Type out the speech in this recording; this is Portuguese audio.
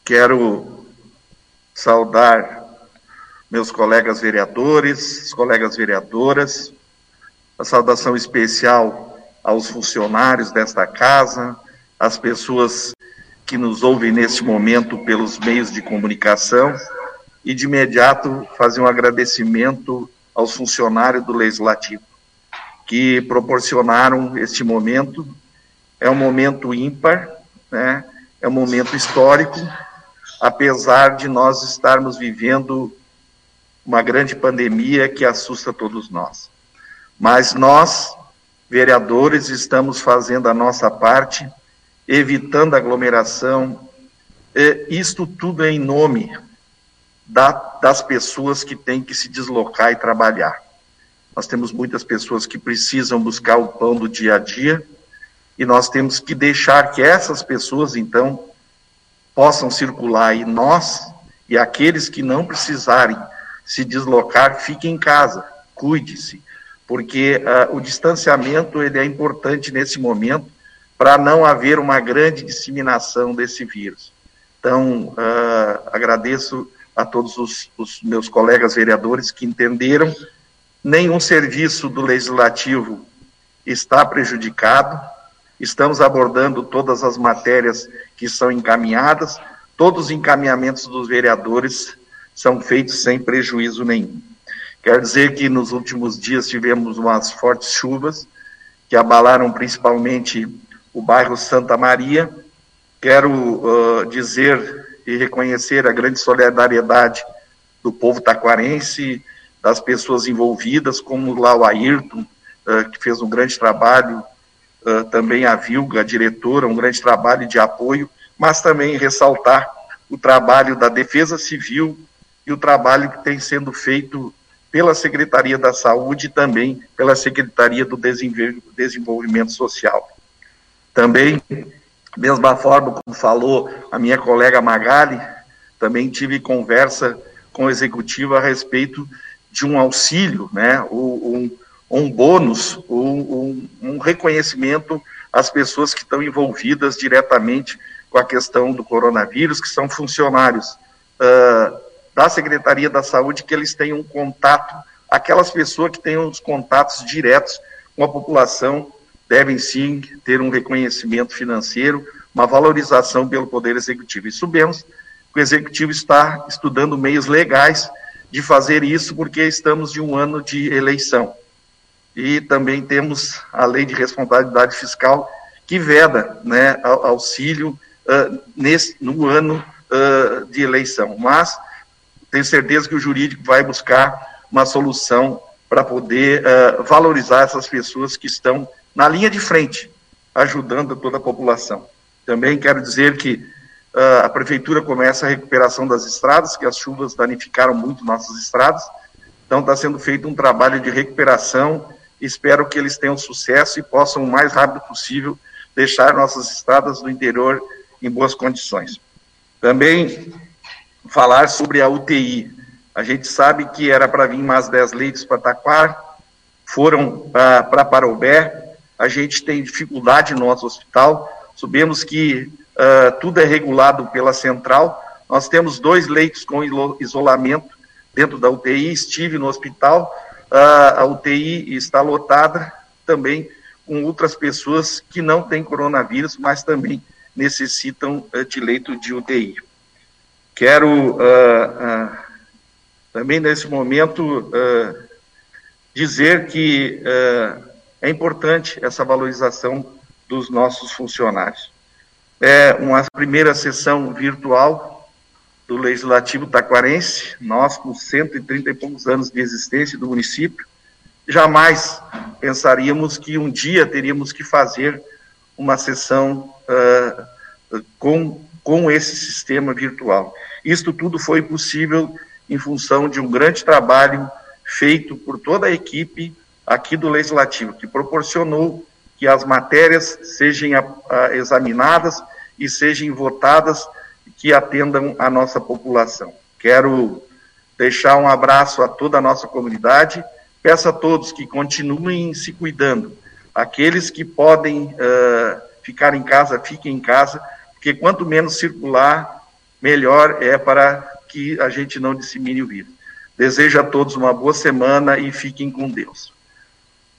Quero saudar meus colegas vereadores, colegas vereadoras, a saudação especial aos funcionários desta casa, às pessoas que nos ouvem neste momento pelos meios de comunicação, e de imediato fazer um agradecimento aos funcionários do Legislativo, que proporcionaram este momento. É um momento ímpar, né? É um momento histórico, apesar de nós estarmos vivendo uma grande pandemia que assusta todos nós. Mas nós, vereadores, estamos fazendo a nossa parte, evitando aglomeração, isto tudo é em nome das pessoas que têm que se deslocar e trabalhar. Nós temos muitas pessoas que precisam buscar o pão do dia a dia, e nós temos que deixar que essas pessoas, então, possam circular, e nós, e aqueles que não precisarem se deslocar, fiquem em casa, cuide-se, porque o distanciamento ele é importante nesse momento para não haver uma grande disseminação desse vírus. Então, agradeço a todos os meus colegas vereadores que entenderam. Nenhum serviço do Legislativo está prejudicado, estamos abordando todas as matérias que são encaminhadas, todos os encaminhamentos dos vereadores são feitos sem prejuízo nenhum. Quero dizer que nos últimos dias tivemos umas fortes chuvas, que abalaram principalmente o bairro Santa Maria. Quero dizer e reconhecer a grande solidariedade do povo taquarense, das pessoas envolvidas, como lá o Ayrton, que fez um grande trabalho, também a Vilga, a diretora, um grande trabalho de apoio, mas também ressaltar o trabalho da Defesa Civil e o trabalho que tem sendo feito pela Secretaria da Saúde e também pela Secretaria do Desenvolvimento Social. Também, mesma forma como falou a minha colega Magali, também tive conversa com o Executivo a respeito de um auxílio, né, um bônus, um reconhecimento às pessoas que estão envolvidas diretamente com a questão do coronavírus, que são funcionários da Secretaria da Saúde, que eles tenham um contato, aquelas pessoas que tenham os contatos diretos com a população, devem sim ter um reconhecimento financeiro, uma valorização pelo Poder Executivo. E sabemos que o Executivo está estudando meios legais de fazer isso, porque estamos de um ano de eleição. E também temos a Lei de Responsabilidade Fiscal, que veda, né, auxílio no ano de eleição. Mas tenho certeza que o jurídico vai buscar uma solução para poder valorizar essas pessoas que estão na linha de frente, ajudando toda a população. Também quero dizer que a Prefeitura começa a recuperação das estradas, que as chuvas danificaram muito nossas estradas, então está sendo feito um trabalho de recuperação. Espero que eles tenham sucesso e possam, o mais rápido possível, deixar nossas estradas do interior em boas condições. Também falar sobre a UTI. A gente sabe que era para vir mais 10 leitos para Taquara, foram para Parobé. A gente tem dificuldade no nosso hospital, sabemos que tudo é regulado pela central. Nós temos 2 leitos com isolamento dentro da UTI, estive no hospital, a UTI está lotada também com outras pessoas que não têm coronavírus, mas também necessitam de leito de UTI. Quero também nesse momento dizer que é importante essa valorização dos nossos funcionários. É uma primeira sessão virtual do Legislativo taquarense, nós com 130 e poucos anos de existência do município, jamais pensaríamos que um dia teríamos que fazer uma sessão com esse sistema virtual. Isto tudo foi possível em função de um grande trabalho feito por toda a equipe aqui do Legislativo, que proporcionou que as matérias sejam examinadas e sejam votadas, que atendam a nossa população. Quero deixar um abraço a toda a nossa comunidade, peço a todos que continuem se cuidando, aqueles que podem ficar em casa, fiquem em casa, porque quanto menos circular, melhor é para que a gente não dissemine o vírus. Desejo a todos uma boa semana e fiquem com Deus.